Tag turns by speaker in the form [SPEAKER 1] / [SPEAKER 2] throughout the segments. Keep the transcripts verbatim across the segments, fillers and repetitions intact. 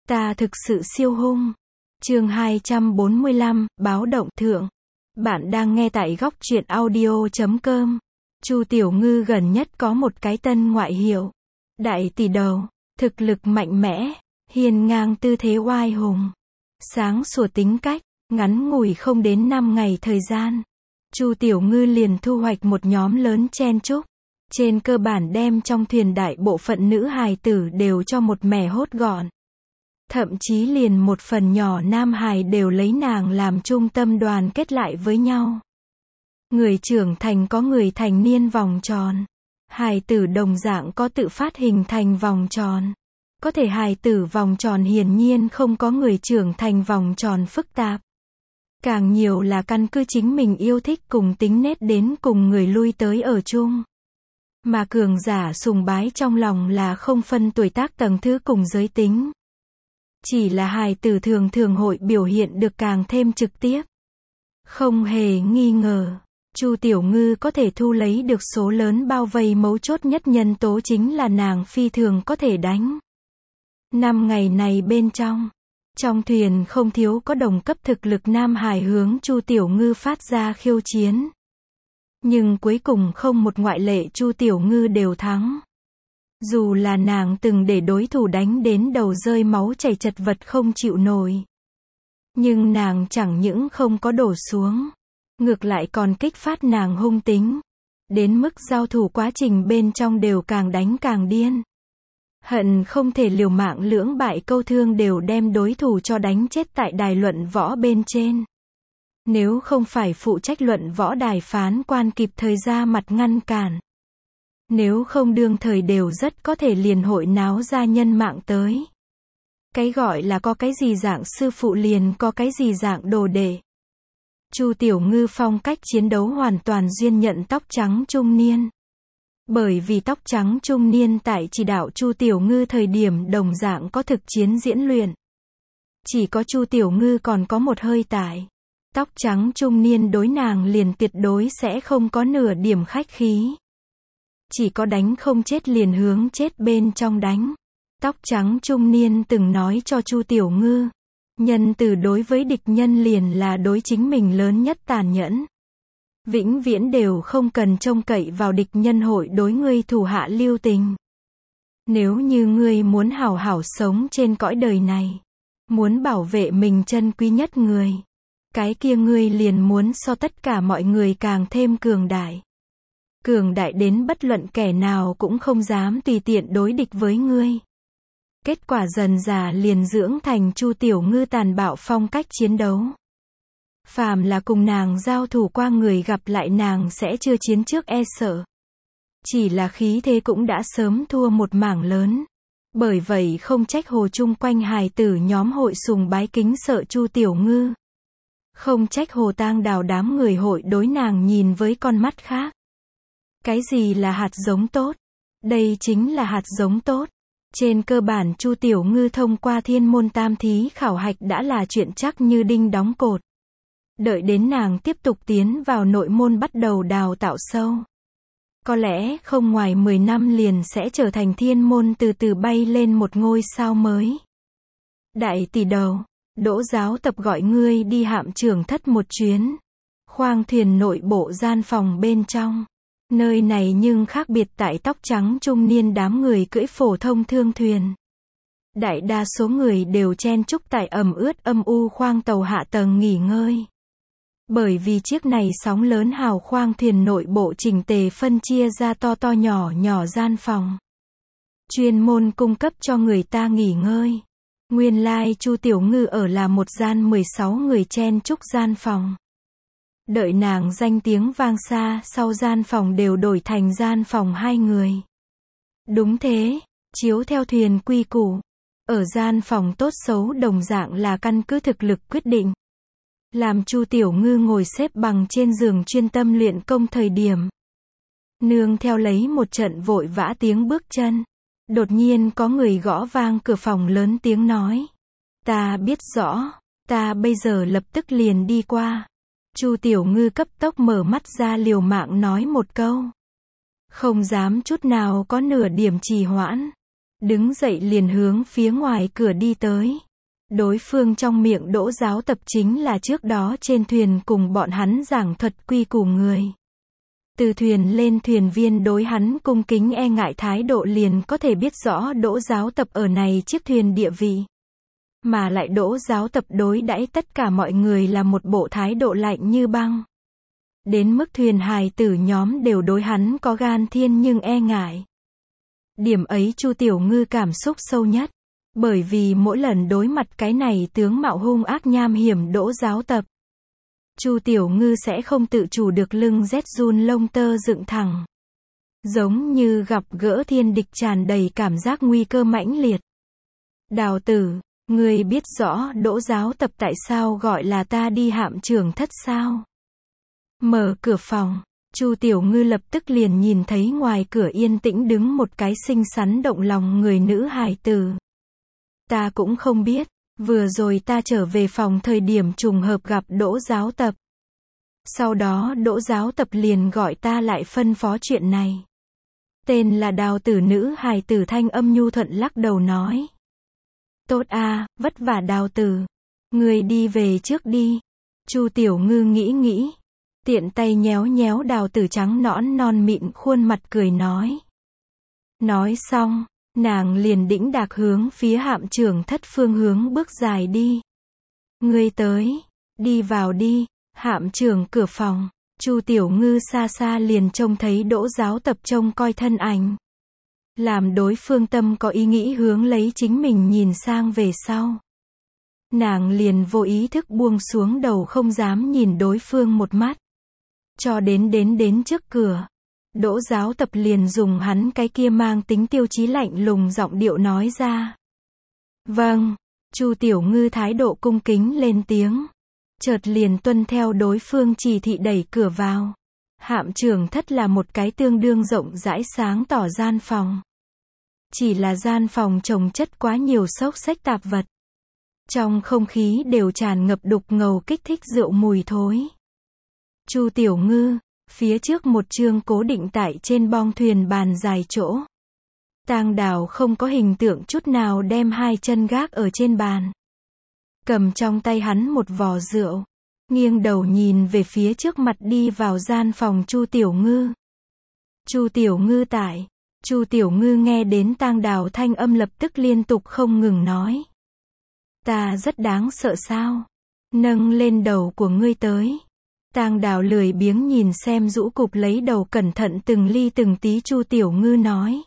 [SPEAKER 1] Ta thực sự siêu hung. Chương hai trăm bốn mươi lăm, báo động thượng. Bạn đang nghe tại góc truyện audio chấm com. Chu Tiểu Ngư gần nhất có một cái tân ngoại hiệu. Đại tỷ đầu, thực lực mạnh mẽ, hiên ngang tư thế oai hùng, sáng sủa tính cách, ngắn ngủi không đến năm ngày thời gian. Chu Tiểu Ngư liền thu hoạch một nhóm lớn chen chúc. Trên cơ bản đem trong thuyền đại bộ phận nữ hài tử đều cho một mẻ hốt gọn. Thậm chí liền một phần nhỏ nam hài đều lấy nàng làm trung tâm đoàn kết lại với nhau. Người trưởng thành có người thành niên vòng tròn. Hài tử đồng dạng có tự phát hình thành vòng tròn. Có thể hài tử vòng tròn hiển nhiên không có người trưởng thành vòng tròn phức tạp. Càng nhiều là căn cứ chính mình yêu thích cùng tính nết đến cùng người lui tới ở chung. Mà cường giả sùng bái trong lòng là không phân tuổi tác tầng thứ cùng giới tính. Chỉ là hài tử thường thường hội biểu hiện được càng thêm trực tiếp. Không hề nghi ngờ, Chu Tiểu Ngư có thể thu lấy được số lớn bao vây mấu chốt nhất nhân tố chính là nàng phi thường có thể đánh. Năm ngày này bên trong, trong thuyền không thiếu có đồng cấp thực lực nam hài hướng Chu Tiểu Ngư phát ra khiêu chiến. Nhưng cuối cùng không một ngoại lệ Chu Tiểu Ngư đều thắng. Dù là nàng từng để đối thủ đánh đến đầu rơi máu chảy chật vật không chịu nổi. Nhưng nàng chẳng những không có đổ xuống. Ngược lại còn kích phát nàng hung tính. Đến mức giao thủ quá trình bên trong đều càng đánh càng điên. Hận không thể liều mạng lưỡng bại câu thương đều đem đối thủ cho đánh chết tại đài luận võ bên trên. Nếu không phải phụ trách luận võ đài phán quan kịp thời ra mặt ngăn cản. Nếu không đương thời đều rất có thể liền hội náo ra nhân mạng tới. Cái gọi là có cái gì dạng sư phụ liền có cái gì dạng đồ đệ. Chu Tiểu Ngư phong cách chiến đấu hoàn toàn duyên nhận tóc trắng trung niên. Bởi vì tóc trắng trung niên tại chỉ đạo Chu Tiểu Ngư thời điểm đồng dạng có thực chiến diễn luyện. Chỉ có Chu Tiểu Ngư còn có một hơi tải. Tóc trắng trung niên đối nàng liền tuyệt đối sẽ không có nửa điểm khách khí. Chỉ có đánh không chết liền hướng chết bên trong đánh. Tóc trắng trung niên từng nói cho Chu Tiểu Ngư, nhân từ đối với địch nhân liền là đối chính mình lớn nhất tàn nhẫn. Vĩnh viễn đều không cần trông cậy vào địch nhân hội đối ngươi thủ hạ lưu tình. Nếu như ngươi muốn hảo hảo sống trên cõi đời này, muốn bảo vệ mình chân quý nhất người, cái kia ngươi liền muốn so tất cả mọi người càng thêm cường đại. Cường đại đến bất luận kẻ nào cũng không dám tùy tiện đối địch với ngươi. Kết quả dần dà liền dưỡng thành Chu Tiểu Ngư tàn bạo phong cách chiến đấu. Phàm là cùng nàng giao thủ qua người gặp lại nàng sẽ chưa chiến trước e sợ. Chỉ là khí thế cũng đã sớm thua một mảng lớn. Bởi vậy không trách hồ chung quanh hài tử nhóm hội sùng bái kính sợ Chu Tiểu Ngư. Không trách hồ tang đào đám người hội đối nàng nhìn với con mắt khác. Cái gì là hạt giống tốt? Đây chính là hạt giống tốt. Trên cơ bản Chu Tiểu Ngư thông qua thiên môn tam thí khảo hạch đã là chuyện chắc như đinh đóng cột. Đợi đến nàng tiếp tục tiến vào nội môn bắt đầu đào tạo sâu. Có lẽ không ngoài mười năm liền sẽ trở thành thiên môn từ từ bay lên một ngôi sao mới. Đại tỷ đầu, Đỗ giáo tập gọi ngươi đi hạm trưởng thất một chuyến. Khoang thuyền nội bộ gian phòng bên trong. Nơi này nhưng khác biệt tại tóc trắng trung niên đám người cưỡi phổ thông thương thuyền. Đại đa số người đều chen chúc tại ẩm ướt âm u khoang tàu hạ tầng nghỉ ngơi. Bởi vì chiếc này sóng lớn hào khoang thuyền nội bộ chỉnh tề phân chia ra to to nhỏ nhỏ gian phòng. Chuyên môn cung cấp cho người ta nghỉ ngơi. Nguyên lai Chu Tiểu Ngư ở là một gian mười sáu người chen chúc gian phòng. Đợi nàng danh tiếng vang xa sau gian phòng đều đổi thành gian phòng hai người. Đúng thế, chiếu theo thuyền quy củ. Ở gian phòng tốt xấu đồng dạng là căn cứ thực lực quyết định. Làm Chu Tiểu Ngư ngồi xếp bằng trên giường chuyên tâm luyện công thời điểm. Nương theo lấy một trận vội vã tiếng bước chân. Đột nhiên có người gõ vang cửa phòng lớn tiếng nói. Ta biết rõ, ta bây giờ lập tức liền đi qua. Chu Tiểu Ngư cấp tốc mở mắt ra liều mạng nói một câu. Không dám chút nào có nửa điểm trì hoãn. đứng dậy liền hướng phía ngoài cửa đi tới. Đối phương trong miệng Đỗ giáo tập chính là trước đó trên thuyền cùng bọn hắn giảng thuật quy củ người. Từ thuyền lên thuyền viên đối hắn cung kính e ngại thái độ liền có thể biết rõ Đỗ giáo tập ở này chiếc thuyền địa vị. Mà lại Đỗ giáo tập đối đãi tất cả mọi người là một bộ thái độ lạnh như băng. Đến mức thuyền hài tử nhóm đều đối hắn có gan thiên nhưng e ngại. Điểm ấy Chu Tiểu Ngư cảm xúc sâu nhất. Bởi vì mỗi lần đối mặt cái này tướng mạo hung ác nham hiểm Đỗ giáo tập, Chu Tiểu Ngư sẽ không tự chủ được lưng rét run lông tơ dựng thẳng. Giống như gặp gỡ thiên địch tràn đầy cảm giác nguy cơ mãnh liệt. Đào tử, ngươi biết rõ Đỗ giáo tập tại sao gọi là ta đi hạm trưởng thất sao? Mở cửa phòng, Chu Tiểu Ngư lập tức liền nhìn thấy ngoài cửa yên tĩnh đứng một cái xinh xắn động lòng người nữ hài tử. Ta cũng không biết, vừa rồi ta trở về phòng thời điểm trùng hợp gặp Đỗ giáo tập. Sau đó Đỗ giáo tập liền gọi ta lại phân phó chuyện này. Tên là Đào tử nữ hài tử thanh âm nhu thuận lắc đầu nói. Tốt a, vất vả Đào tử. Người đi về trước đi. Chu Tiểu Ngư nghĩ nghĩ. Tiện tay nhéo nhéo Đào tử trắng nõn non mịn khuôn mặt cười nói. Nói xong, nàng liền đĩnh đạc hướng phía hạm trưởng thất phương hướng bước dài đi. Ngươi tới, đi vào đi. Hạm trưởng cửa phòng, Chu Tiểu Ngư xa xa liền trông thấy Đỗ giáo tập trông coi thân ảnh. Làm đối phương tâm có ý nghĩ hướng lấy chính mình nhìn sang về sau. Nàng liền vô ý thức buông xuống đầu không dám nhìn đối phương một mắt. Cho đến đến đến trước cửa. Đỗ giáo tập liền dùng hắn cái kia mang tính tiêu chí lạnh lùng giọng điệu nói ra. Vâng, Chu Tiểu Ngư thái độ cung kính lên tiếng. Chợt liền tuân theo đối phương chỉ thị đẩy cửa vào. Hạm trưởng thất là một cái tương đương rộng rãi sáng tỏ gian phòng. Chỉ là gian phòng chồng chất quá nhiều xốc xách tạp vật. Trong không khí đều tràn ngập đục ngầu kích thích rượu mùi thối. Chu Tiểu Ngư, phía trước một chương cố định tại trên bong thuyền bàn dài chỗ. Tang Đào không có hình tượng chút nào đem hai chân gác ở trên bàn. Cầm trong tay hắn một vò rượu. Nghiêng đầu nhìn về phía trước mặt đi vào gian phòng Chu Tiểu Ngư. Chu Tiểu Ngư tại. Chu Tiểu Ngư nghe đến Tang Đào thanh âm lập tức liên tục không ngừng nói. Ta rất đáng sợ sao? Nâng lên đầu của ngươi tới. Tang Đào lười biếng nhìn xem rũ cục lấy đầu cẩn thận từng ly từng tí Chu Tiểu Ngư nói.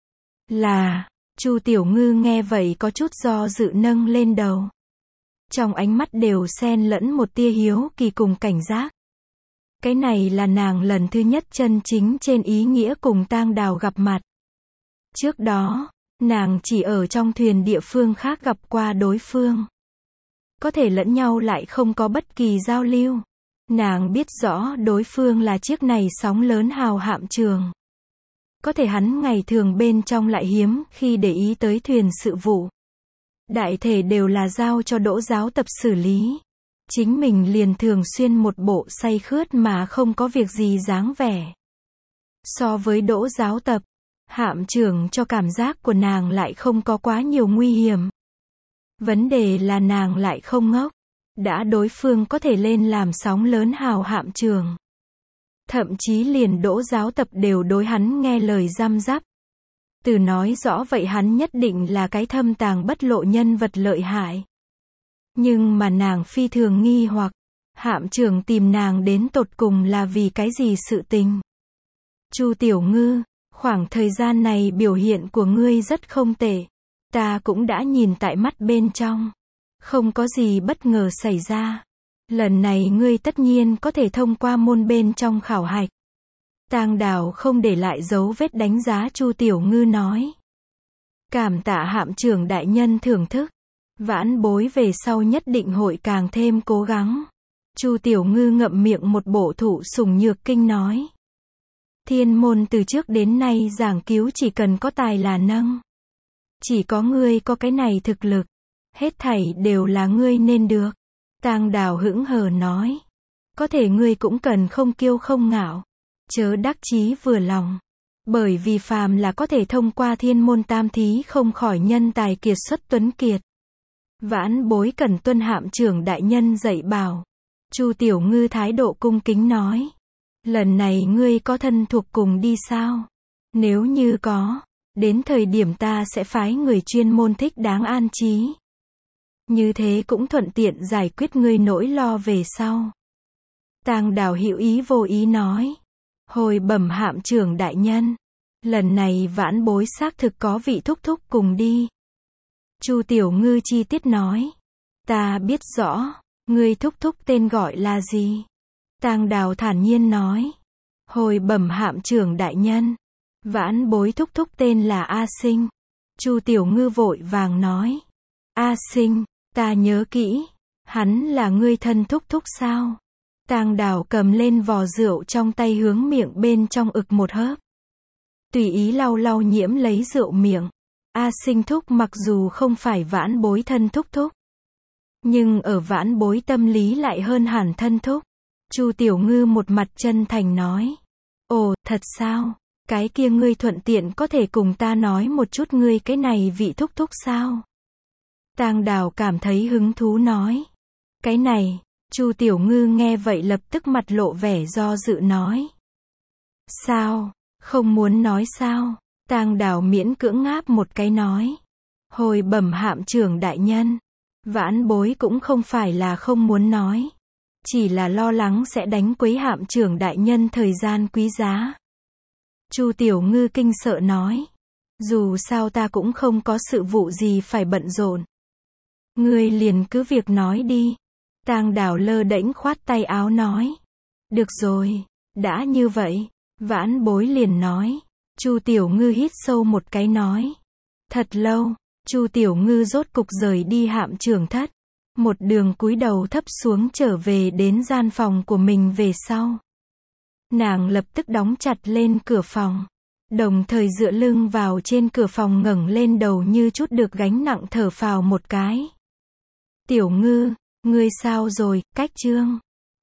[SPEAKER 1] Là, Chu Tiểu Ngư nghe vậy có chút do dự nâng lên đầu. Trong ánh mắt đều xen lẫn một tia hiếu kỳ cùng cảnh giác. Cái này là nàng lần thứ nhất chân chính trên ý nghĩa cùng Tang Đào gặp mặt. Trước đó, nàng chỉ ở trong thuyền địa phương khác gặp qua đối phương. Có thể lẫn nhau lại không có bất kỳ giao lưu. Nàng biết rõ đối phương là chiếc này sóng lớn hào hạm trường. Có thể hắn ngày thường bên trong lại hiếm khi để ý tới thuyền sự vụ. Đại thể đều là giao cho Đỗ giáo tập xử lý. Chính mình liền thường xuyên một bộ say khướt mà không có việc gì dáng vẻ. So với Đỗ giáo tập, hạm trưởng cho cảm giác của nàng lại không có quá nhiều nguy hiểm. Vấn đề là nàng lại không ngốc. Đã đối phương có thể lên làm sóng lớn hào hạm trường. Thậm chí liền Đỗ giáo tập đều đối hắn nghe lời răm rắp. Từ nói rõ vậy hắn nhất định là cái thâm tàng bất lộ nhân vật lợi hại. Nhưng mà nàng phi thường nghi hoặc, hạm trưởng tìm nàng đến tột cùng là vì cái gì sự tình. Chu Tiểu Ngư, khoảng thời gian này biểu hiện của ngươi rất không tệ. Ta cũng đã nhìn tại mắt bên trong. Không có gì bất ngờ xảy ra. Lần này ngươi tất nhiên có thể thông qua môn bên trong khảo hạch. Tang Đào không để lại dấu vết đánh giá Chu Tiểu Ngư nói. Cảm tạ hạm trưởng đại nhân thưởng thức. Vãn bối về sau nhất định hội càng thêm cố gắng. Chu Tiểu Ngư ngậm miệng một bộ thụ sủng nhược kinh nói. Thiên môn từ trước đến nay giảng cứu chỉ cần có tài là nâng. Chỉ có ngươi có cái này thực lực. Hết thảy đều là ngươi nên được. Tang Đào hững hờ nói. Có thể ngươi cũng cần không kiêu không ngạo. Chớ đắc chí vừa lòng. Bởi vì phàm là có thể thông qua thiên môn tam thí không khỏi nhân tài kiệt xuất tuấn kiệt. Vãn bối cần tuân hạm trưởng đại nhân dạy bảo. Chu Tiểu Ngư thái độ cung kính nói. Lần này ngươi có thân thuộc cùng đi sao? Nếu như có, đến thời điểm ta sẽ phái người chuyên môn thích đáng an trí. Như thế cũng thuận tiện giải quyết ngươi nỗi lo về sau. Tang Đào hữu ý vô ý nói. Hồi bẩm hạm trưởng đại nhân. Lần này vãn bối xác thực có vị thúc thúc cùng đi. Chu Tiểu Ngư chi tiết nói. Ta biết rõ, ngươi thúc thúc tên gọi là gì? Tang Đào thản nhiên nói. Hồi bẩm hạm trưởng đại nhân. Vãn bối thúc thúc tên là A Sinh. Chu Tiểu Ngư vội vàng nói. A Sinh, ta nhớ kỹ. Hắn là ngươi thân thúc thúc sao? Tang Đào cầm lên vò rượu trong tay hướng miệng bên trong ực một hớp. Tùy ý lau lau nhiễm lấy rượu miệng. A Sinh thúc mặc dù không phải vãn bối thân thúc thúc, nhưng ở vãn bối tâm lý lại hơn hẳn thân thúc. Chu Tiểu Ngư một mặt chân thành nói. Ồ, thật sao? Cái kia ngươi thuận tiện có thể cùng ta nói một chút ngươi cái này vị thúc thúc sao? Tang Đào cảm thấy hứng thú nói. Cái này, Chu Tiểu Ngư nghe vậy lập tức mặt lộ vẻ do dự nói. Sao? Không muốn nói sao? Tang Đào miễn cưỡng ngáp một cái nói. Hồi bẩm hạm trưởng đại nhân. Vãn bối cũng không phải là không muốn nói. Chỉ là lo lắng sẽ đánh quấy hạm trưởng đại nhân thời gian quý giá. Chu Tiểu Ngư kinh sợ nói. Dù sao ta cũng không có sự vụ gì phải bận rộn. Ngươi liền cứ việc nói đi. Tang Đào lơ đễnh khoát tay áo nói. Được rồi, đã như vậy, vãn bối liền nói. Chu Tiểu Ngư hít sâu một cái nói. Thật lâu, Chu Tiểu Ngư rốt cục rời đi hạm trưởng thất. Một đường cúi đầu thấp xuống trở về đến gian phòng của mình về sau. Nàng lập tức đóng chặt lên cửa phòng. Đồng thời dựa lưng vào trên cửa phòng ngẩng lên đầu như chút được gánh nặng thở phào một cái. Tiểu Ngư, ngươi sao rồi, cách chương.